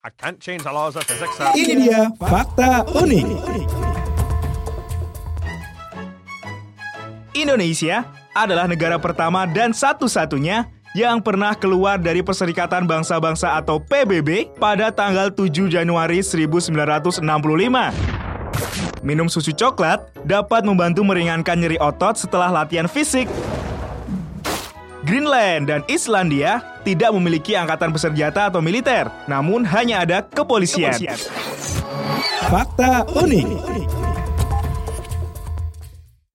I can't change the laws of physics. Ini dia fakta unik. Indonesia adalah negara pertama dan satu-satunya yang pernah keluar dari Perserikatan Bangsa-Bangsa atau PBB pada tanggal 7 Januari 1965. Minum susu coklat dapat membantu meringankan nyeri otot setelah latihan fisik. Greenland dan Islandia tidak memiliki angkatan bersenjata atau militer, namun hanya ada kepolisian. Fakta unik.